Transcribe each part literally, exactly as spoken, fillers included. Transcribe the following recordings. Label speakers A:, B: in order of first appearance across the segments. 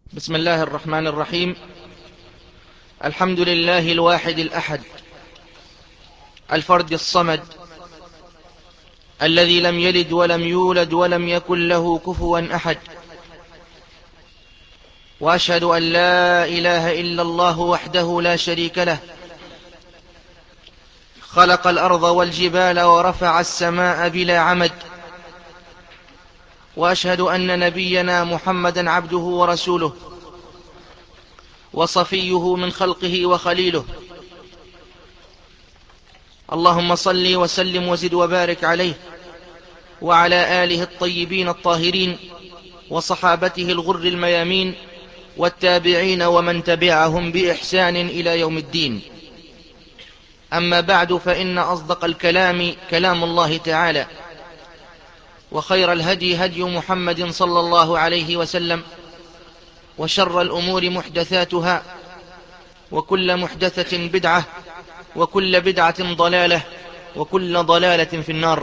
A: بسم الله الرحمن الرحيم. الحمد لله الواحد الأحد الفرد الصمد الذي لم يلد ولم يولد ولم يكن له كفوا أحد، وأشهد أن لا إله إلا الله وحده لا شريك له، خلق الأرض والجبال ورفع السماء بلا عمد، وأشهد أن نبينا محمدا عبده ورسوله وصفيه من خلقه وخليله. اللهم صل وسلم وزد وبارك عليه وعلى آله الطيبين الطاهرين وصحابته الغر الميامين والتابعين ومن تبعهم بإحسان إلى يوم الدين. أما بعد، فإن أصدق الكلام كلام الله تعالى، وخير الهدي هدي محمد صلى الله عليه وسلم، وشر الأمور محدثاتها، وكل محدثة بدعة، وكل بدعة ضلالة، وكل ضلالة في النار.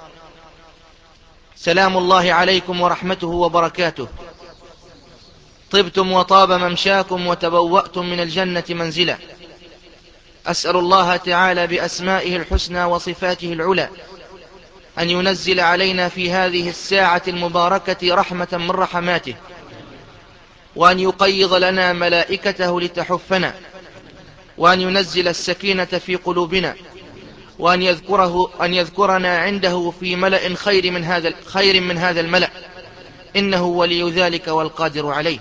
A: سلام الله عليكم ورحمته وبركاته. طبتم وطاب ممشاكم وتبوأتم من الجنة منزلا. أسأل الله تعالى بأسمائه الحسنى وصفاته العلى أن ينزل علينا في هذه الساعة المباركة رحمة من رحماته، وأن يقيض لنا ملائكته لتحفنا، وأن ينزل السكينة في قلوبنا، وأن يذكره أن يذكرنا عنده في ملأ خير من هذا خير من هذا الملأ، إنه ولي ذلك والقادر عليه.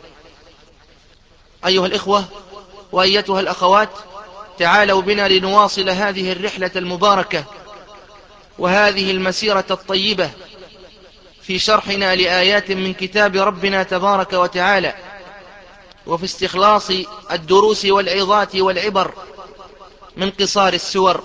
A: أيها الإخوة وأيتها الأخوات، تعالوا بنا لنواصل هذه الرحلة المباركة وهذه المسيرة الطيبة في شرحنا لآيات من كتاب ربنا تبارك وتعالى، وفي استخلاص الدروس والعظات والعبر من قصار السور.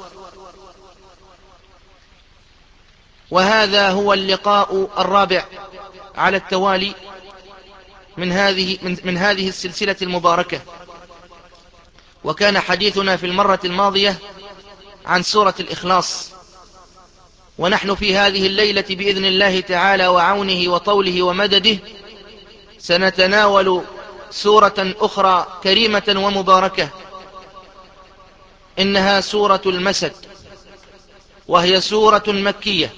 A: وهذا هو اللقاء الرابع على التوالي من هذه من, من هذه السلسلة المباركة، وكان حديثنا في المرة الماضية عن سورة الإخلاص، ونحن في هذه الليلة بإذن الله تعالى وعونه وطوله ومدده سنتناول سورة أخرى كريمة ومباركة، إنها سورة المسد، وهي سورة مكية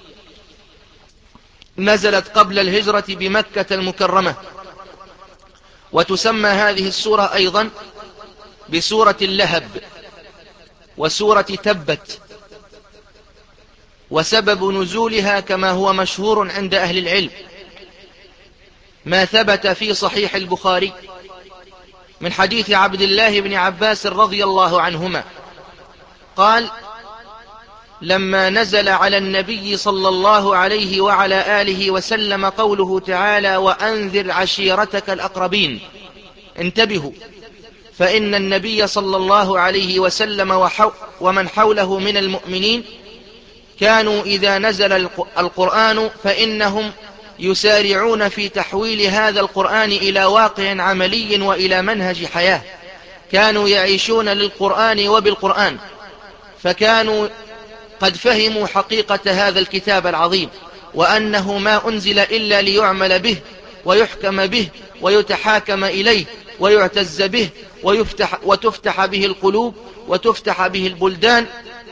A: نزلت قبل الهجرة بمكة المكرمة، وتسمى هذه السورة أيضا بسورة اللهب وسورة تبت. وسبب نزولها كما هو مشهور عند أهل العلم ما ثبت في صحيح البخاري من حديث عبد الله بن عباس رضي الله عنهما قال: لما نزل على النبي صلى الله عليه وعلى آله وسلم قوله تعالى: وأنذر عشيرتك الأقربين، انتبهوا، فإن النبي صلى الله عليه وسلم ومن حوله من المؤمنين كانوا إذا نزل القرآن فإنهم يسارعون في تحويل هذا القرآن إلى واقع عملي وإلى منهج حياة، كانوا يعيشون للقرآن وبالقرآن، فكانوا قد فهموا حقيقة هذا الكتاب العظيم، وأنه ما أنزل إلا ليعمل به ويحكم به ويتحاكم إليه ويعتز به ويفتح وتفتح به القلوب وتفتح به البلدان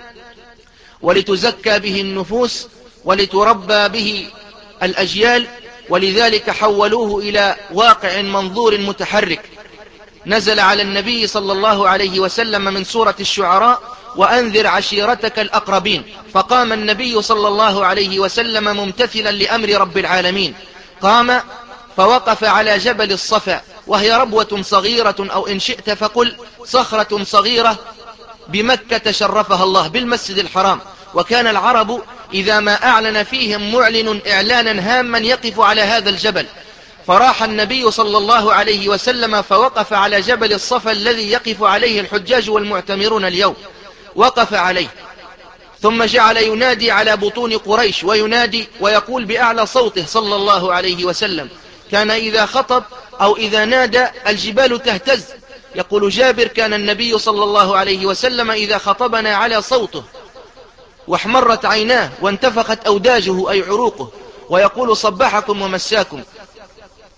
A: ولتزكى به النفوس ولتربى به الأجيال، ولذلك حولوه إلى واقع منظور متحرك. نزل على النبي صلى الله عليه وسلم من سورة الشعراء: وأنذر عشيرتك الأقربين، فقام النبي صلى الله عليه وسلم ممتثلا لأمر رب العالمين، قام فوقف على جبل الصفا، وهي ربوة صغيرة أو إن شئت فقل صخرة صغيرة بمكة شرفها الله بالمسجد الحرام. وكان العرب إذا ما أعلن فيهم معلن إعلانا هاما يقف على هذا الجبل، فراح النبي صلى الله عليه وسلم فوقف على جبل الصفا الذي يقف عليه الحجاج والمعتمرون اليوم، وقف عليه، ثم جعل ينادي على بطون قريش وينادي ويقول بأعلى صوته صلى الله عليه وسلم. كان إذا خطب أو إذا نادى الجبال تهتز. يقول جابر: كان النبي صلى الله عليه وسلم إذا خطبنا على صوته واحمرت عيناه وانتفخت أوداجه أي عروقه، ويقول: صبحكم ومساكم.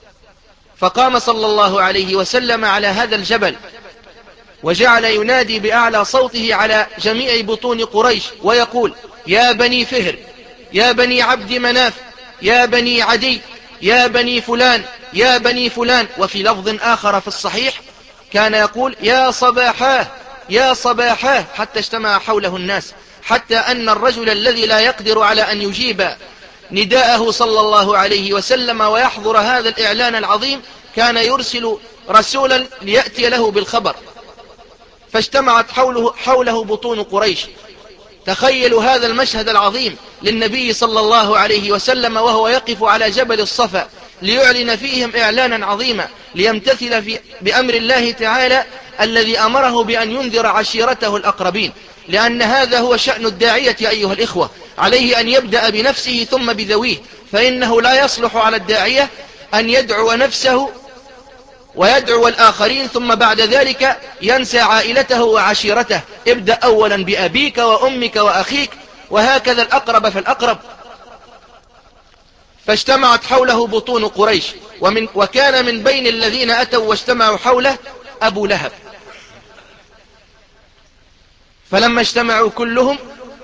A: فقام صلى الله عليه وسلم على هذا الجبل وجعل ينادي بأعلى صوته على جميع بطون قريش ويقول: يا بني فهر، يا بني عبد مناف، يا بني عدي، يا بني فلان، يا بني فلان. وفي لفظ آخر في الصحيح كان يقول: يا صباحاه، يا صباحاه، حتى اجتمع حوله الناس، حتى أن الرجل الذي لا يقدر على أن يجيب نداءه صلى الله عليه وسلم ويحضر هذا الإعلان العظيم كان يرسل رسولا ليأتي له بالخبر. فاجتمعت حوله, حوله بطون قريش. تخيلوا هذا المشهد العظيم للنبي صلى الله عليه وسلم وهو يقف على جبل الصفا ليعلن فيهم إعلانا عظيما ليمتثل في بأمر الله تعالى الذي أمره بأن ينذر عشيرته الأقربين، لأن هذا هو شأن الداعية أيها الإخوة، عليه أن يبدأ بنفسه ثم بذويه، فإنه لا يصلح على الداعية أن يدعو نفسه ويدعو الآخرين ثم بعد ذلك ينسى عائلته وعشيرته. ابدأ أولا بأبيك وأمك وأخيك، وهكذا الأقرب فالأقرب. فاجتمعت حوله بطون قريش، ومن وكان من بين الذين أتوا واجتمعوا حوله أبو لهب. فلما اجتمعوا كلهم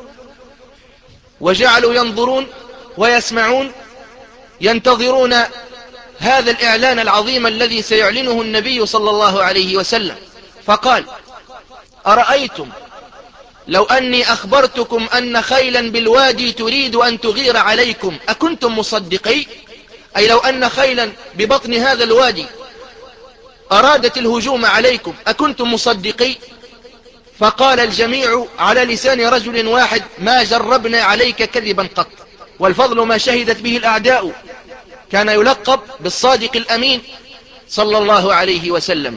A: وجعلوا ينظرون ويسمعون ينتظرون هذا الإعلان العظيم الذي سيعلنه النبي صلى الله عليه وسلم، فقال: أرأيتم لو أني أخبرتكم أن خيلا بالوادي تريد أن تغير عليكم أكنتم مصدقي؟ أي لو أن خيلا ببطن هذا الوادي أرادت الهجوم عليكم أكنتم مصدقي؟ فقال الجميع على لسان رجل واحد: ما جربنا عليك كذبا قط. والفضل ما شهدت به الأعداء. كان يلقب بالصادق الأمين صلى الله عليه وسلم.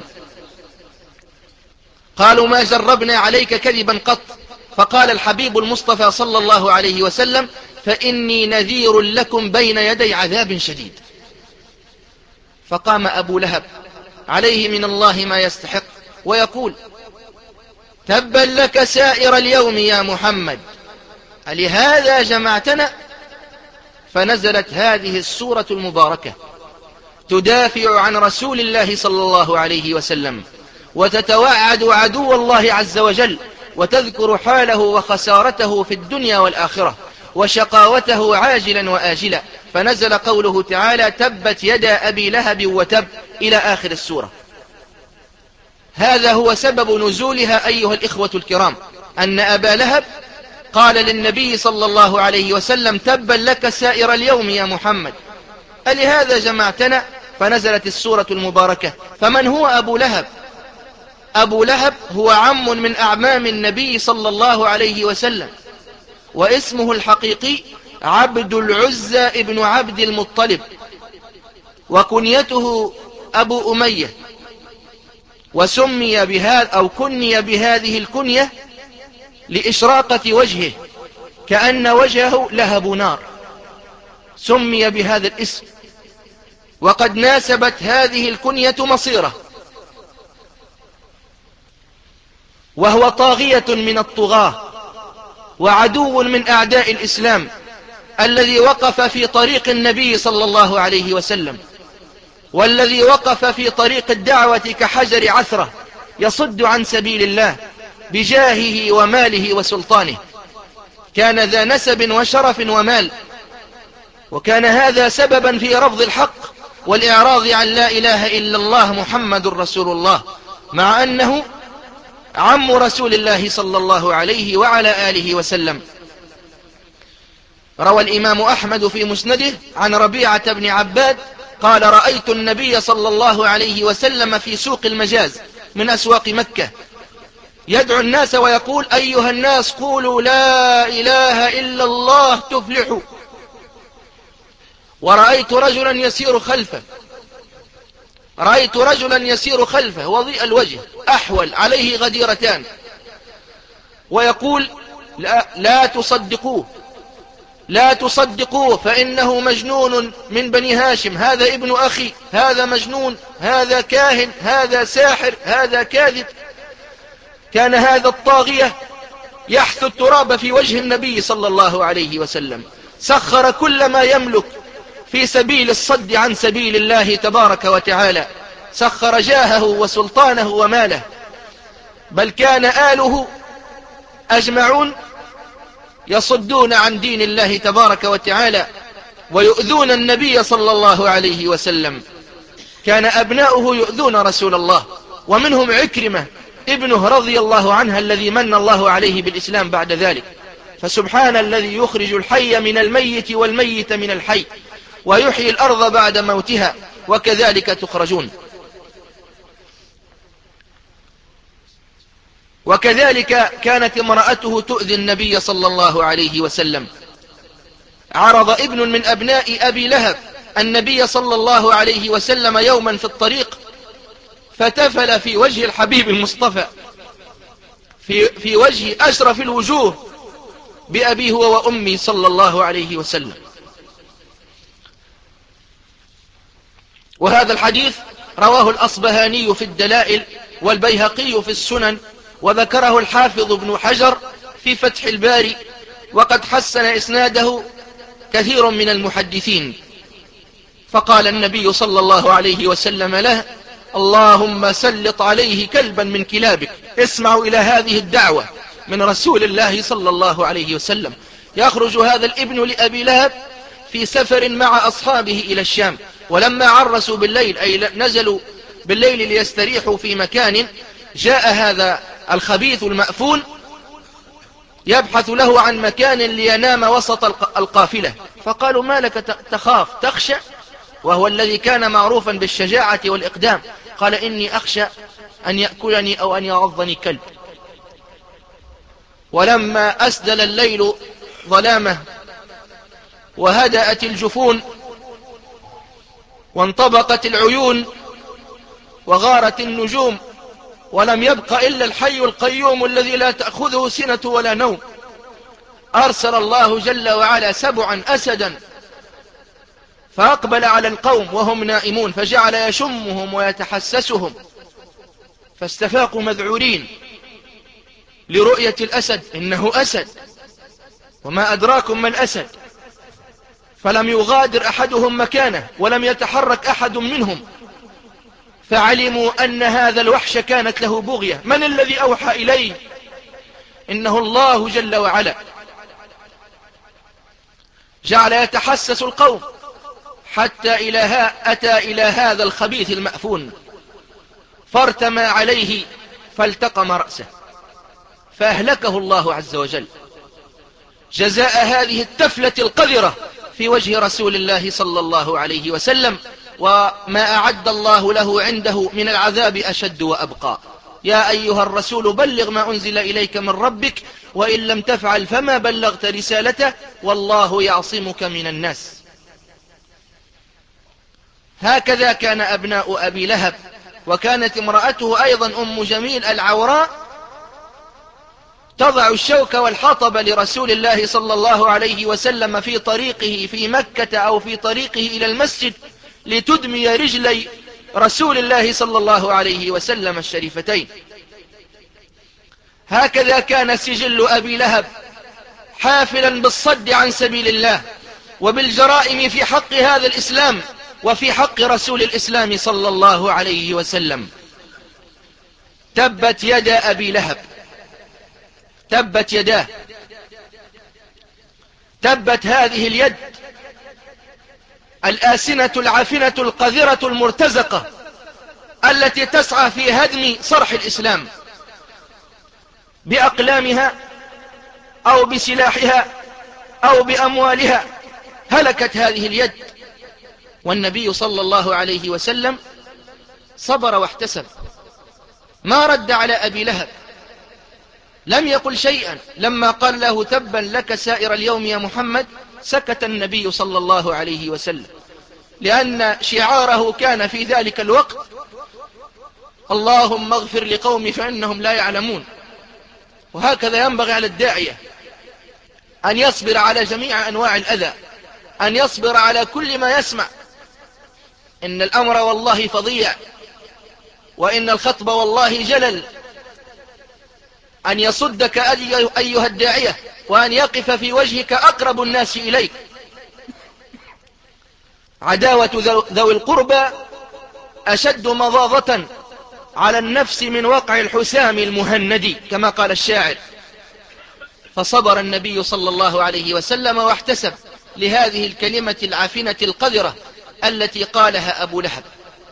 A: قالوا: ما جربنا عليك كذبا قط. فقال الحبيب المصطفى صلى الله عليه وسلم: فإني نذير لكم بين يدي عذاب شديد. فقام أبو لهب عليه من الله ما يستحق ويقول: تبا لك سائر اليوم يا محمد، ألهذا جمعتنا؟ فنزلت هذه السورة المباركة تدافع عن رسول الله صلى الله عليه وسلم، وتتوعد عدو الله عز وجل، وتذكر حاله وخسارته في الدنيا والآخرة وشقاوته عاجلا وآجلا. فنزل قوله تعالى: تبت يدا أبي لهب وتب، إلى آخر السورة. هذا هو سبب نزولها أيها الإخوة الكرام، أن أبا لهب قال للنبي صلى الله عليه وسلم: تبا لك سائر اليوم يا محمد، ألهذا جمعتنا؟ فنزلت السورة المباركة. فمن هو أبو لهب؟ أبو لهب هو عم من أعمام النبي صلى الله عليه وسلم، واسمه الحقيقي عبد العزى ابن عبد المطلب، وكنيته أبو أمية، وسمي بهذا أو كني بهذه الكنية لإشراقة وجهه كأن وجهه لهب نار، سمي بهذا الاسم. وقد ناسبت هذه الكنية مصيره، وهو طاغية من الطغاة وعدو من أعداء الإسلام، الذي وقف في طريق النبي صلى الله عليه وسلم، والذي وقف في طريق الدعوة كحجر عثرة يصد عن سبيل الله بجاهه وماله وسلطانه. كان ذا نسب وشرف ومال، وكان هذا سببا في رفض الحق والإعراض عن لا إله إلا الله محمد رسول الله، مع أنه عم رسول الله صلى الله عليه وعلى آله وسلم. روى الإمام أحمد في مسنده عن ربيعة بن عباد قال: رأيت النبي صلى الله عليه وسلم في سوق المجاز من أسواق مكة يدعو الناس ويقول: أيها الناس قولوا لا إله إلا الله تفلحوا. ورأيت رجلا يسير خلفه رأيت رجلا يسير خلفه وضيء الوجه أحول عليه غديرتان، ويقول: لا, لا تصدقوه لا تصدقوه فإنه مجنون من بني هاشم، هذا ابن أخي، هذا مجنون، هذا كاهن، هذا ساحر، هذا كاذب. كان هذا الطاغية يحث التراب في وجه النبي صلى الله عليه وسلم، سخر كل ما يملك في سبيل الصد عن سبيل الله تبارك وتعالى، سخر جاهه وسلطانه وماله، بل كان آله أجمعون يصدون عن دين الله تبارك وتعالى ويؤذون النبي صلى الله عليه وسلم. كان أبناؤه يؤذون رسول الله، ومنهم عكرمة ابنه رضي الله عنه الذي من الله عليه بالإسلام بعد ذلك. فسبحان الذي يخرج الحي من الميت والميت من الحي ويحيي الأرض بعد موتها وكذلك تخرجون. وكذلك كانت امرأته تؤذي النبي صلى الله عليه وسلم. عرض ابن من أبناء أبي لهب النبي صلى الله عليه وسلم يوما في الطريق، فتفل في وجه الحبيب المصطفى، في, في وجه أشرف الوجوه، بأبي هو وأمي صلى الله عليه وسلم. وهذا الحديث رواه الأصبهاني في الدلائل والبيهقي في السنن، وذكره الحافظ ابن حجر في فتح الباري، وقد حسن إسناده كثير من المحدثين. فقال النبي صلى الله عليه وسلم له: اللهم سلط عليه كلبا من كلابك. اسمعوا إلى هذه الدعوة من رسول الله صلى الله عليه وسلم. يخرج هذا الابن لأبي لهب في سفر مع أصحابه إلى الشام، ولما عرسوا بالليل أي نزلوا بالليل ليستريحوا في مكان، جاء هذا الخبيث المأفون يبحث له عن مكان لينام وسط القافلة. فقالوا: ما لك تخاف تخشى؟ وهو الذي كان معروفا بالشجاعة والإقدام. قال: إني أخشى أن يأكلني أو أن يعضني كلب. ولما أسدل الليل ظلامه وهدأت الجفون وانطبقت العيون وغارت النجوم ولم يبق إلا الحي القيوم الذي لا تأخذه سنة ولا نوم، أرسل الله جل وعلا سبعا أسدا فأقبل على القوم وهم نائمون، فجعل يشمهم ويتحسسهم، فاستفاقوا مذعورين لرؤية الأسد. إنه أسد، وما أدراكم ما الأسد. فلم يغادر أحدهم مكانه ولم يتحرك أحد منهم، فعلموا أن هذا الوحش كانت له بغية. من الذي أوحى إليه؟ إنه الله جل وعلا. جعل يتحسس القوم حتى إلى ها أتى إلى هذا الخبيث المأفون، فارتمى عليه فالتقم رأسه، فأهلكه الله عز وجل جزاء هذه التفلة القذرة في وجه رسول الله صلى الله عليه وسلم. وما أعد الله له عنده من العذاب أشد وأبقى. يا أيها الرسول بلغ ما أنزل إليك من ربك وإن لم تفعل فما بلغت رسالته والله يعصمك من الناس. هكذا كان أبناء أبي لهب. وكانت امرأته أيضا أم جميل العوراء تضع الشوك والحطب لرسول الله صلى الله عليه وسلم في طريقه في مكة أو في طريقه إلى المسجد لتدمي رجلي رسول الله صلى الله عليه وسلم الشريفتين. هكذا كان سجل أبي لهب حافلا بالصد عن سبيل الله وبالجرائم في حق هذا الإسلام وفي حق رسول الإسلام صلى الله عليه وسلم. تبت يدا أبي لهب، تبت يداه، تبت هذه اليد الآسنة العافنة القذرة المرتزقة التي تسعى في هدم صرح الإسلام بأقلامها أو بسلاحها أو بأموالها. هلكت هذه اليد، والنبي صلى الله عليه وسلم صبر واحتسب، ما رد على أبي لهب، لم يقل شيئا. لما قال له تبا لك سائر اليوم يا محمد سكت النبي صلى الله عليه وسلم، لأن شعاره كان في ذلك الوقت اللهم اغفر لقومي فإنهم لا يعلمون. وهكذا ينبغي على الداعية أن يصبر على جميع أنواع الأذى، أن يصبر على كل ما يسمع. إن الأمر والله فظيع، وإن الخطب والله جلل. أن يصدك أيها الداعية وأن يقف في وجهك أقرب الناس إليك، عداوة ذوي القربى أشد مضاضة على النفس من وقع الحسام المهندي كما قال الشاعر. فصبر النبي صلى الله عليه وسلم واحتسب لهذه الكلمة العافنة القذرة التي قالها أبو لهب،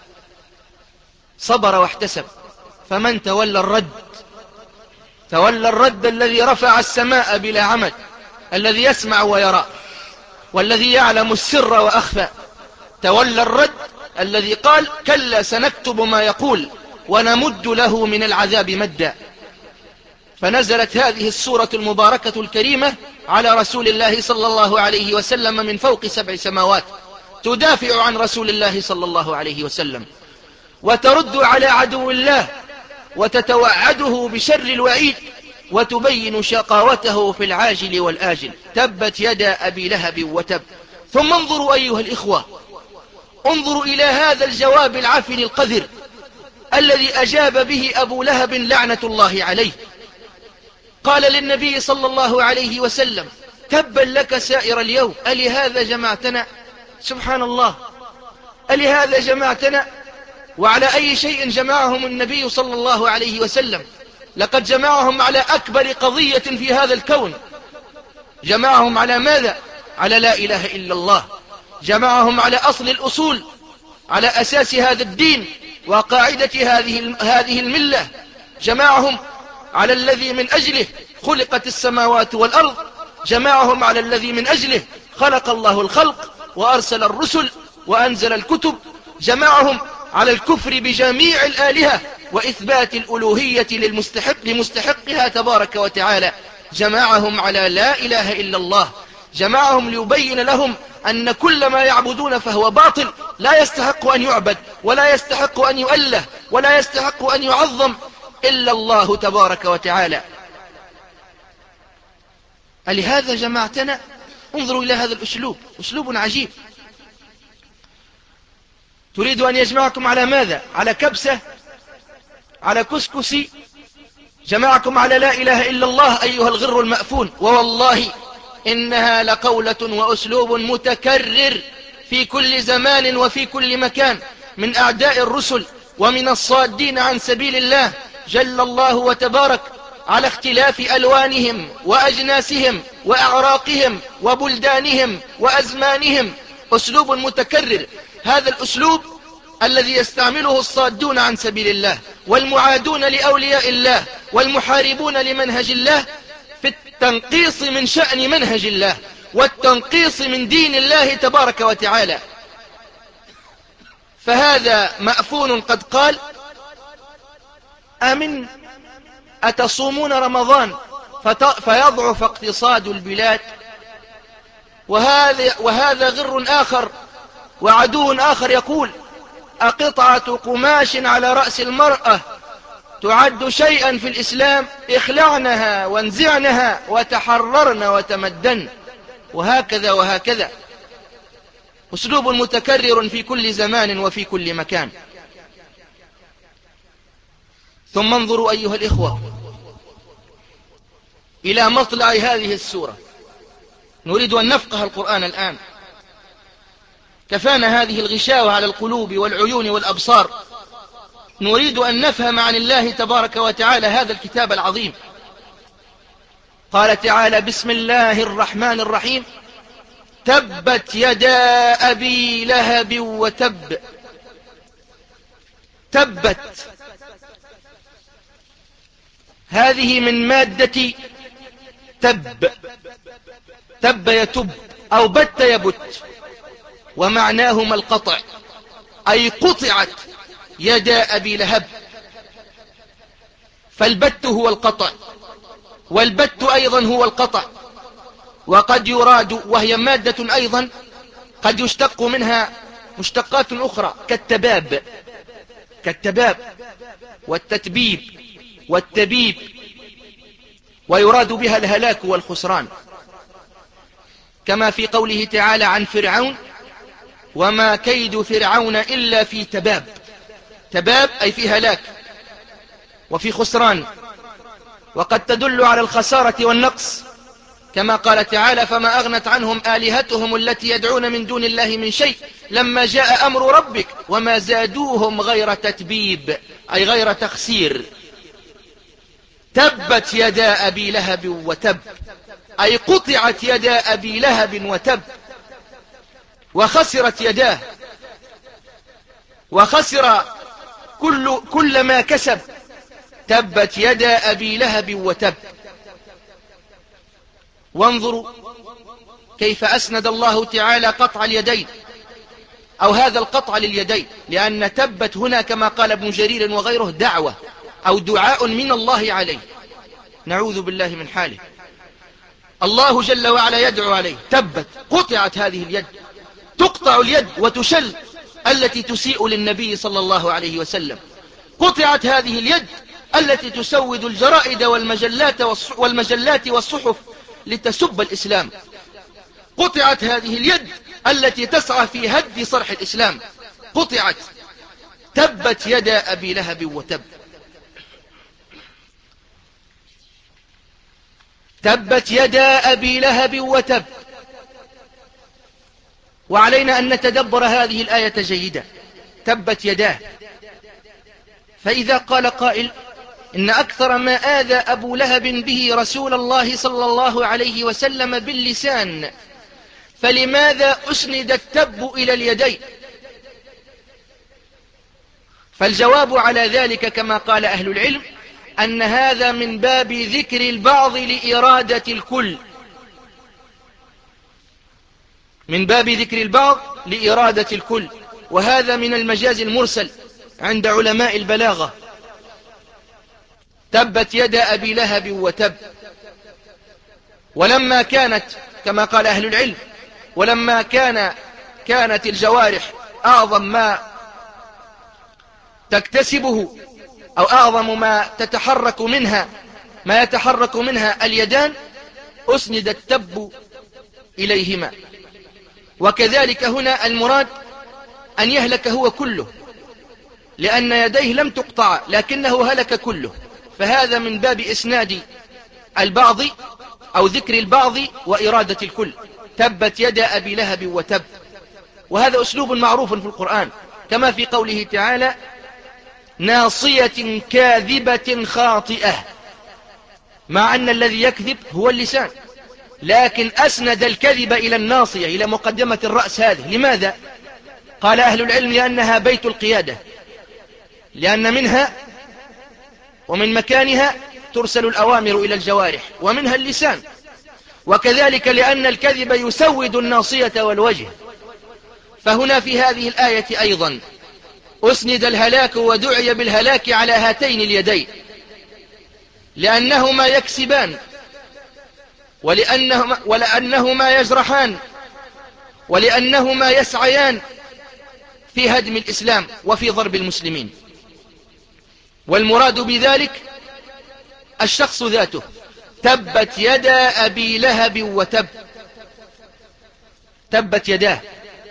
A: صبر واحتسب. فمن تولى الرد، تولى الرد الذي رفع السماء بلا عمد، الذي يسمع ويرى والذي يعلم السر وأخفى. تولى الرد الذي قال كلا سنكتب ما يقول ونمد له من العذاب مدا. فنزلت هذه السورة المباركة الكريمة على رسول الله صلى الله عليه وسلم من فوق سبع سماوات، تدافع عن رسول الله صلى الله عليه وسلم، وترد على عدو الله، وتتوعده بشر الوعيد، وتبين شقاوته في العاجل والآجل. تبت يدا أبي لهب وتب. ثم انظروا أيها الإخوة، انظروا إلى هذا الجواب العفن القذر الذي أجاب به أبو لهب لعنة الله عليه. قال للنبي صلى الله عليه وسلم تبا لك سائر اليوم، ألهذا جمعتنا؟ سبحان الله، ألهذا جمعتنا؟ وعلى أي شيء جمعهم النبي صلى الله عليه وسلم؟ لقد جمعهم على أكبر قضية في هذا الكون. جمعهم على ماذا؟ على لا إله إلا الله. جمعهم على أصل الأصول، على أساس هذا الدين وقاعدة هذه هذه الملة. جمعهم على الذي من أجله خلقت السماوات والأرض. جمعهم على الذي من أجله خلق الله الخلق وأرسل الرسل وأنزل الكتب. جمعهم على الكفر بجميع الآلهة وإثبات الألوهية للمستحق لمستحقها تبارك وتعالى. جمعهم على لا إله إلا الله. جمعهم ليبين لهم أن كل ما يعبدون فهو باطل، لا يستحق أن يعبد ولا يستحق أن يؤله ولا يستحق أن يعظم إلا الله تبارك وتعالى. ألهذا جمعتنا؟ انظروا إلى هذا الأسلوب، أسلوب عجيب. تريد أن يجمعكم على ماذا؟ على كبسة؟ على كسكسي؟ جمعكم على لا إله إلا الله أيها الغر المأفون. ووالله إنها لقولة وأسلوب متكرر في كل زمان وفي كل مكان من أعداء الرسل ومن الصادين عن سبيل الله جل الله وتبارك، على اختلاف ألوانهم وأجناسهم وأعراقهم وبلدانهم وأزمانهم. أسلوب متكرر. هذا الأسلوب الذي يستعمله الصادون عن سبيل الله والمعادون لأولياء الله والمحاربون لمنهج الله في التنقيص من شأن منهج الله والتنقيص من دين الله تبارك وتعالى. فهذا مأفون قد قال أمن أتصومون رمضان فيضعف اقتصاد البلاد؟ وهذا, وهذا غر آخر وعدو آخر يقول أقطعة قماش على رأس المرأة تعد شيئا في الإسلام؟ اخلعنها وانزعنها وتحررن وتمدن. وهكذا وهكذا. أسلوب متكرر في كل زمان وفي كل مكان. ثم انظروا أيها الإخوة إلى مطلع هذه السورة. نريد أن نفقه القرآن الآن. كفانا هذه الغشاوة على القلوب والعيون والأبصار. نريد أن نفهم عن الله تبارك وتعالى هذا الكتاب العظيم. قال تعالى بسم الله الرحمن الرحيم تبت يدا أبي لهب وتب. تبت هذه من مادة تب، تب يتب أو بت يبت، ومعناهما القطع، أي قطعت يدا أبي لهب. فالبت هو القطع والبت أيضا هو القطع. وقد يراد، وهي مادة أيضا قد يشتق منها مشتقات أخرى كالتباب، كالتباب والتتبيب والتبيب، ويراد بها الهلاك والخسران، كما في قوله تعالى عن فرعون وما كيد فرعون إلا في تباب. تباب أي في هلاك وفي خسران. وقد تدل على الخسارة والنقص كما قال تعالى فما أغنت عنهم آلهتهم التي يدعون من دون الله من شيء لما جاء أمر ربك وما زادوهم غير تتبيب أي غير تخسير. تبت يدا أبي لهب وتب أي قطعت يدا أبي لهب وتب، وخسرت يداه، وخسر كل, كل ما كسب. تبت يدا أبي لهب وتب. وانظروا كيف أسند الله تعالى قطع اليدين أو هذا القطع لليدين، لأن تبت هنا كما قال ابن جرير وغيره دعوة أو دعاء من الله عليه، نعوذ بالله من حاله. الله جل وعلا يدعو عليه. تبت، قطعت هذه اليد، تقطع اليد وتشل التي تسيء للنبي صلى الله عليه وسلم. قطعت هذه اليد التي تسود الجرائد والمجلات والمجلات والصحف لتسب الإسلام. قطعت هذه اليد التي تسعى في هد صرح الإسلام. قطعت. تبت يدا أبي لهب وتب. تبت يدا أبي لهب وتب. وعلينا أن نتدبر هذه الآية جيدا. تبت يداه. فإذا قال قائل إن أكثر ما آذى أبو لهب به رسول الله صلى الله عليه وسلم باللسان، فلماذا أسند التب إلى اليدين؟ فالجواب على ذلك كما قال أهل العلم أن هذا من باب ذكر البعض لإرادة الكل، من باب ذكر البعض لإرادة الكل، وهذا من المجاز المرسل عند علماء البلاغة. تبت يدا أبي لهب وتب. ولما كانت كما قال أهل العلم ولما كان كانت الجوارح أعظم ما تكتسبه أو أعظم ما تتحرك منها ما يتحرك منها اليدان، أسند التب إليهما. وكذلك هنا المراد أن يهلك هو كله، لأن يديه لم تقطع لكنه هلك كله، فهذا من باب إسناد البعض أو ذكر البعض وإرادة الكل. تبت يدا أبي لهب وتب. وهذا أسلوب معروف في القرآن كما في قوله تعالى ناصية كاذبة خاطئة، مع أن الذي يكذب هو اللسان، لكن أسند الكذب إلى الناصية إلى مقدمة الرأس. هذه لماذا؟ قال أهل العلم لأنها بيت القيادة، لأن منها ومن مكانها ترسل الأوامر إلى الجوارح ومنها اللسان، وكذلك لأن الكذب يسود الناصية والوجه. فهنا في هذه الآية أيضا أسند الهلاك ودعي بالهلاك على هاتين اليدين، لأنهما يكسبان ولأنهما, ولأنهما يجرحان ولأنهما يسعيان في هدم الإسلام وفي ضرب المسلمين. والمراد بذلك الشخص ذاته. تبت يدا أبي لهب وتب. تبت يداه.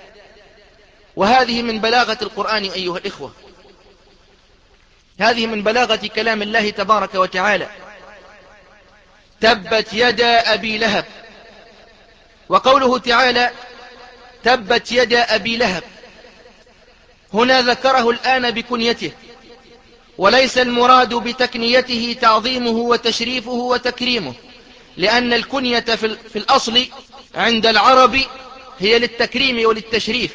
A: وهذه من بلاغة القرآن أيها الإخوة، هذه من بلاغة كلام الله تبارك وتعالى. تبت يدا أبي لهب. وقوله تعالى تبت يدا أبي لهب هنا ذكره الآن بكنيته، وليس المراد بتكنيته تعظيمه وتشريفه وتكريمه، لأن الكنية في الأصل عند العرب هي للتكريم وللتشريف،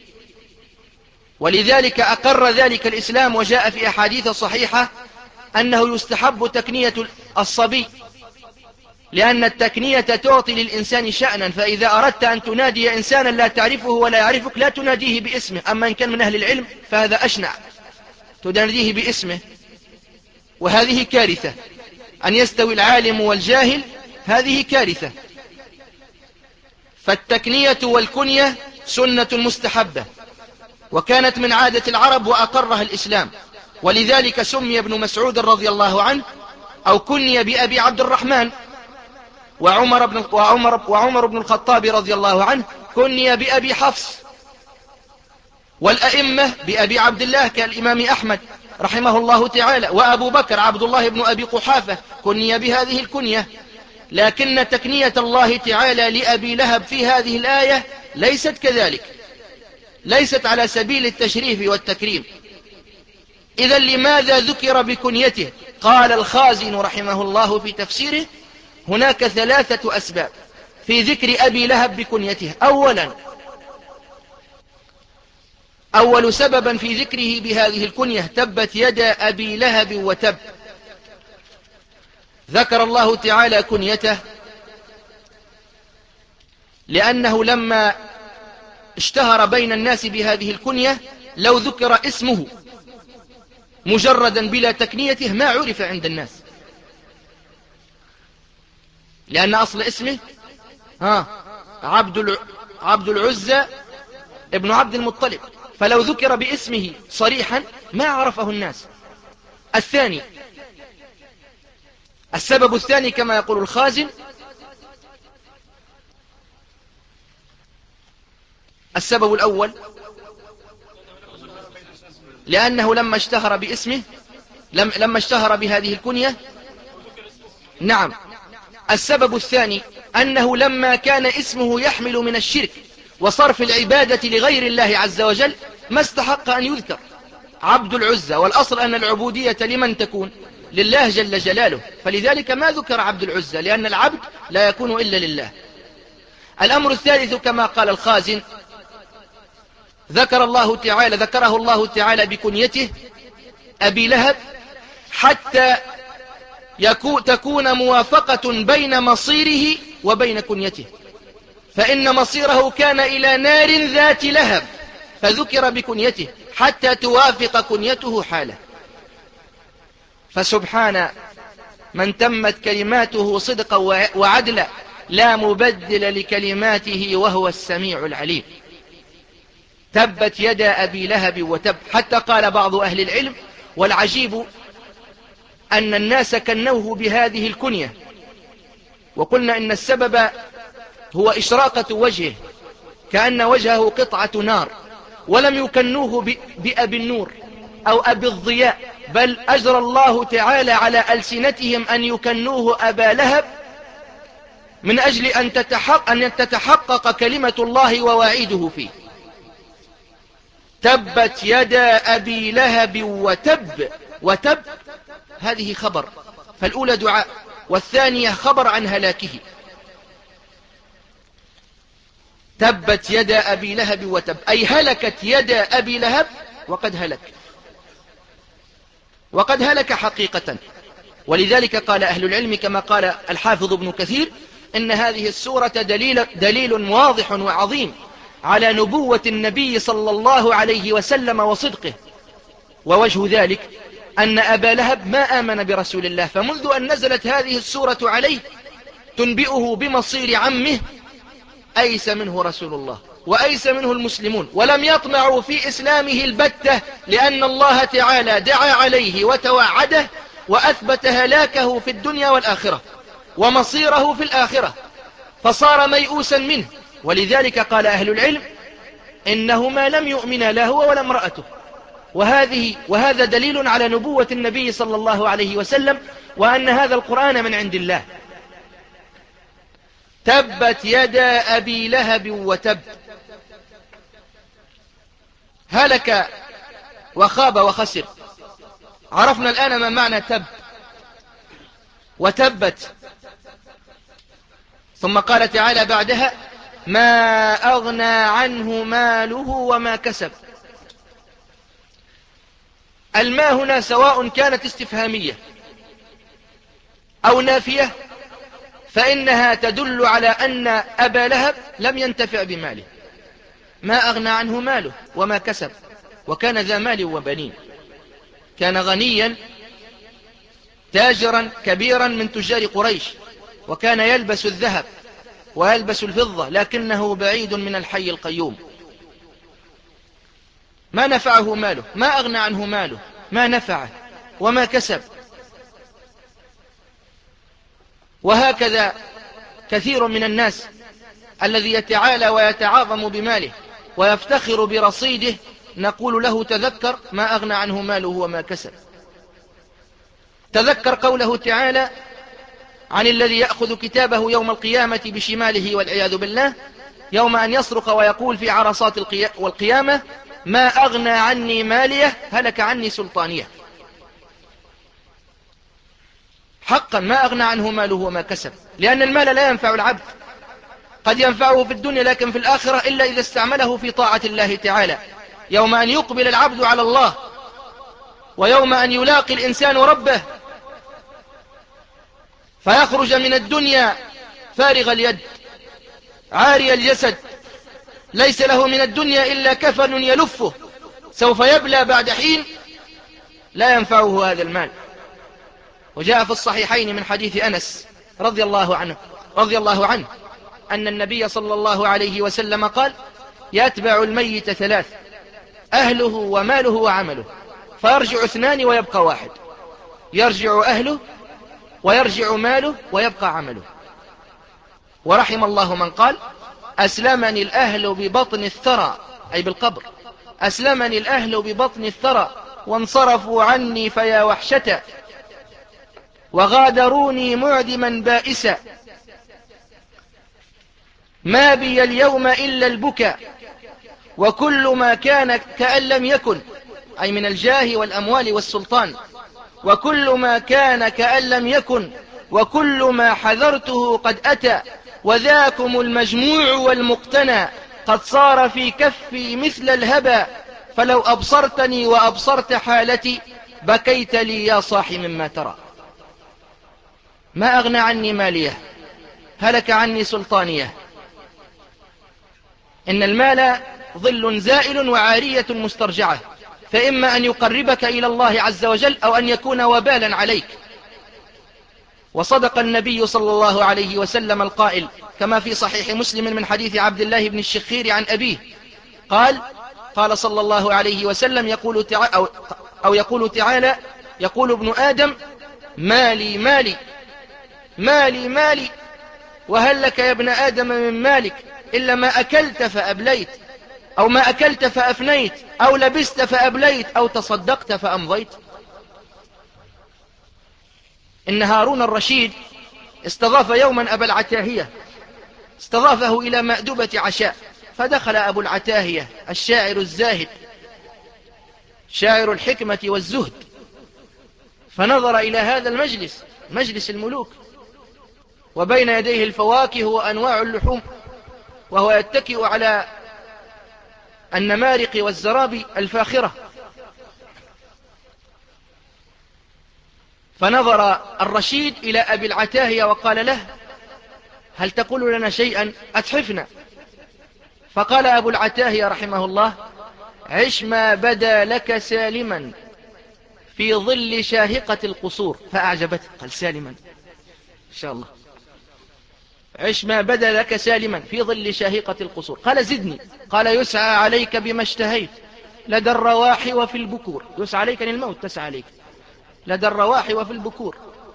A: ولذلك أقر ذلك الإسلام. وجاء في أحاديث صحيحة أنه يستحب تكنية الصبي، لأن التكنية تعطي للإنسان شأنا، فإذا أردت أن تنادي إنسانا لا تعرفه ولا يعرفك لا تناديه باسمه، أما إن كان من أهل العلم فهذا أشنع، تناديه باسمه، وهذه كارثة. أن يستوي العالم والجاهل هذه كارثة. فالتكنية والكنية سنة مستحبة، وكانت من عادة العرب وأقرها الإسلام، ولذلك سمي ابن مسعود رضي الله عنه أو كني بأبي عبد الرحمن، وعمر بن, وعمر, وعمر بن الخطاب رضي الله عنه كني بأبي حفص، والأئمة بأبي عبد الله كالإمام أحمد رحمه الله تعالى، وأبو بكر عبد الله بن أبي قحافة كني بهذه الكنية. لكن تكنية الله تعالى لأبي لهب في هذه الآية ليست كذلك، ليست على سبيل التشريف والتكريم. إذا لماذا ذكر بكنيته؟ قال الخازن رحمه الله في تفسيره: هناك ثلاثة أسباب في ذكر أبي لهب بكنيته. أولا، أول سببا في ذكره بهذه الكنية: تبت يدا أبي لهب وتب. ذكر الله تعالى كنيته لأنه لما اشتهر بين الناس بهذه الكنية، لو ذكر اسمه مجردا بلا تكنيته ما عرف عند الناس، لأن أصل اسمه ها عبد عبد العزى ابن عبد المطلب، فلو ذكر باسمه صريحا ما عرفه الناس. الثاني، السبب الثاني كما يقول الخازن: السبب الأول لأنه لما اشتهر باسمه لم لما اشتهر بهذه الكنية. نعم. السبب الثاني أنه لما كان اسمه يحمل من الشرك وصرف العبادة لغير الله عز وجل ما استحق أن يذكر عبد العزى، والأصل أن العبودية لمن تكون؟ لله جل جلاله، فلذلك ما ذكر عبد العزى، لأن العبد لا يكون إلا لله. الأمر الثالث كما قال الخازن: ذكر الله تعالى ذكره الله تعالى بكنيته أبي لهب حتى يكون تكون موافقة بين مصيره وبين كنيته، فإن مصيره كان إلى نار ذات لهب، فذكر بكنيته حتى توافق كنيته حاله. فسبحان من تمت كلماته صدقا وعدلا، لا مبدل لكلماته وهو السميع العليم. تبت يدا أبي لهب وتب. حتى قال بعض أهل العلم: والعجيب أن الناس كنوه بهذه الكنية، وقلنا إن السبب هو إشراقة وجهه كأن وجهه قطعة نار، ولم يكنوه بأبي النور أو أبي الضياء، بل أجرى الله تعالى على ألسنتهم أن يكنوه أبا لهب من أجل أن تتحقق, أن تتحقق كلمة الله ووعيده فيه. تبت يدا أبي لهب وتب. وتب هذه خبر، فالأولى دعاء والثانية خبر عن هلاكه. تبت يدا أبي لهب وتب، أي هلكت يدا أبي لهب وقد هلك، وقد هلك حقيقة. ولذلك قال أهل العلم كما قال الحافظ ابن كثير: إن هذه السورة دليل, دليل واضح وعظيم على نبوة النبي صلى الله عليه وسلم وصدقه. ووجه ذلك أن أبا لهب ما آمن برسول الله، فمنذ أن نزلت هذه السورة عليه تنبئه بمصير عمه أيس منه رسول الله وأيس منه المسلمون، ولم يطمعوا في إسلامه البتة، لأن الله تعالى دعا عليه وتوعده وأثبت هلاكه في الدنيا والآخرة ومصيره في الآخرة، فصار ميؤوسا منه. ولذلك قال أهل العلم: إنهما لم يؤمنا لا هو ولا امرأته. وهذه وهذا دليل على نبوة النبي صلى الله عليه وسلم، وأن هذا القرآن من عند الله. تبت يدا أبي لهب وتب، هلك وخاب وخسر. عرفنا الآن ما معنى تب وتبت. ثم قال تعالى بعدها: ما أغنى عنه ماله وما كسب. الماء هنا سواء كانت استفهامية أو نافية، فإنها تدل على أن أبا لهب لم ينتفع بماله. ما أغنى عنه ماله وما كسب، وكان ذا مال وبنين، كان غنيا تاجرا كبيرا من تجار قريش، وكان يلبس الذهب ويلبس الفضة، لكنه بعيد من الحي القيوم. ما نفعه ماله، ما أغنى عنه ماله، ما نفعه وما كسب. وهكذا كثير من الناس الذي يتعالى ويتعاظم بماله ويفتخر برصيده، نقول له: تذكر ما أغنى عنه ماله وما كسب. تذكر قوله تعالى: عن الذي يأخذ كتابه يوم القيامة بشماله والعياذ بالله، يوم أن يصرخ ويقول في عرصات القيامة: ما أغنى عني ماليه هلك عني سلطانيه. حقا ما أغنى عنه ماله وما كسب، لأن المال لا ينفع العبد، قد ينفعه في الدنيا لكن في الآخرة إلا إذا استعمله في طاعة الله تعالى، يوم أن يقبل العبد على الله، ويوم أن يلاقي الإنسان ربه فيخرج من الدنيا فارغ اليد عاري الجسد، ليس له من الدنيا إلا كفن يلفه، سوف يبلى بعد حين، لا ينفعه هذا المال. وجاء في الصحيحين من حديث أنس رضي الله عنه رضي الله عنه أن النبي صلى الله عليه وسلم قال: يتبع الميت ثلاث: أهله وماله وعمله، فيرجع اثنان ويبقى واحد. يرجع أهله ويرجع ماله ويبقى عمله. ورحم الله من قال: أسلمني الأهل ببطن الثرى، أي بالقبر، أسلمني الأهل ببطن الثرى وانصرفوا عني فيا وحشة، وغادروني معدما بائسا، ما بي اليوم إلا البكاء، وكل ما كان كأن لم يكن، أي من الجاه والأموال والسلطان، وكل ما كان كأن لم يكن، وكل ما حذرته قد أتى، وذاكم المجموع والمقتنى قد صار في كفي مثل الهبى، فلو أبصرتني وأبصرت حالتي بكيت لي يا صاح مما ترى. ما أغنى عني ماليه هلك عني سلطانيه. إن المال ظل زائل وعارية مسترجعة، فإما أن يقربك إلى الله عز وجل أو أن يكون وبالا عليك. وصدق النبي صلى الله عليه وسلم القائل كما في صحيح مسلم من حديث عبد الله بن الشخير عن أبيه قال: قال صلى الله عليه وسلم: يقول تعالى أو, أو يقول تعالى: يقول ابن آدم: مالي مالي مالي مالي، وهل لك يا ابن آدم من مالك إلا ما أكلت فأبليت، أو ما أكلت فأفنيت، أو لبست فأبليت، أو تصدقت فأمضيت. إن هارون الرشيد استضاف يوما أبا العتاهية، استضافه إلى مأدبة عشاء، فدخل أبو العتاهية الشاعر الزاهد شاعر الحكمة والزهد، فنظر إلى هذا المجلس، مجلس الملوك، وبين يديه الفواكه وأنواع اللحوم، وهو يتكئ على النمارق والزرابي الفاخرة، فنظر الرشيد إلى أبي العتاهية وقال له: هل تقول لنا شيئا أتحفنا؟ فقال أبو العتاهية رحمه الله: عش ما بدا لك سالما في ظل شاهقة القصور. فأعجبته، قال: سالما إن شاء الله، عش ما بدا لك سالما في ظل شاهقة القصور. قال: زدني. قال: يسعى عليك بما اشتهيت لدى الرواح وفي البكور. يسعى عليك الموت، تسعى عليك لدى الرواح وفي البكور.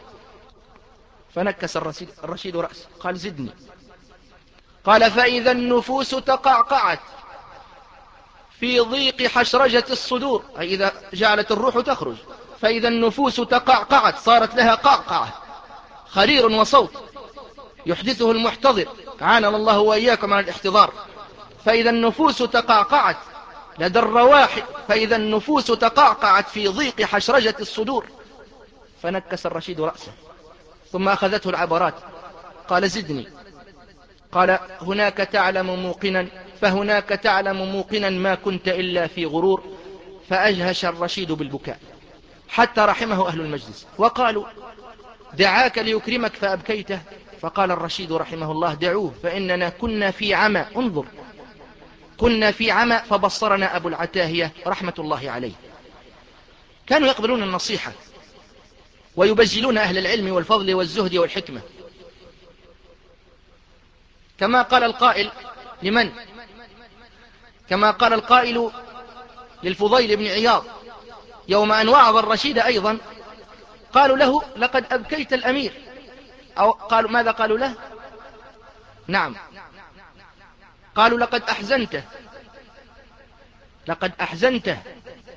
A: فنكس الرشيد, الرشيد رأسه، قال: زدني. قال: فإذا النفوس تقعقعت في ضيق حشرجة الصدور، أي إذا جعلت الروح تخرج، فإذا النفوس تقعقعت، صارت لها قعقعة، خرير وصوت يحدثه المحتضر، عاننا الله وإياكم عن الاحتضار. فإذا النفوس تقعقعت لدى الرواح، فإذا النفوس تقعقعت في ضيق حشرجة الصدور. فنكس الرشيد رأسه، ثم أخذته العبرات، قال: زدني. قال: هناك تعلم موقنا، فهناك تعلم موقنا ما كنت إلا في غرور. فأجهش الرشيد بالبكاء حتى رحمه أهل المجلس، وقالوا: دعاك ليكرمك فأبكيته. فقال الرشيد رحمه الله: دعوه، فإننا كنا في عمى، انظر، كنا في عمى فبصرنا أبو العتاهية رحمة الله عليه. كانوا يقبلون النصيحة ويبجلون أهل العلم والفضل والزهد والحكمة، كما قال القائل لمن؟ كما قال القائل للفضيل بن عياض يوم أن وعظ الرشيد أيضا، قالوا له: لقد أبكيت الأمير، أو قالوا ماذا قالوا له؟ نعم، قالوا: لقد أحزنته، لقد أحزنته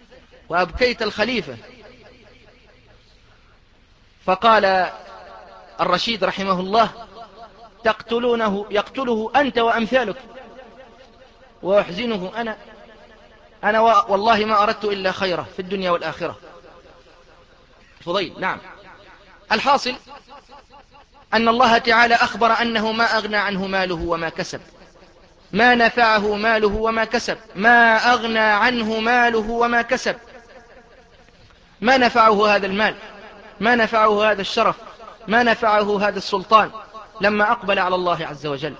A: وأبكيت الخليفة. فقال الرشيد رحمه الله: تقتلونه يقتله أنت وأمثالك ويحزنه أنا أنا والله ما أردت إلا خيره في الدنيا والآخرة. فضيل. نعم. الحاصل أن الله تعالى أخبر أنه ما أغنى عنه ماله وما كسب، ما نفعه ماله وما كسب، ما أغنى عنه ماله وما كسب. ما نفعه هذا المال، ما نفعه هذا الشرف، ما نفعه هذا السلطان لما أقبل على الله عز وجل،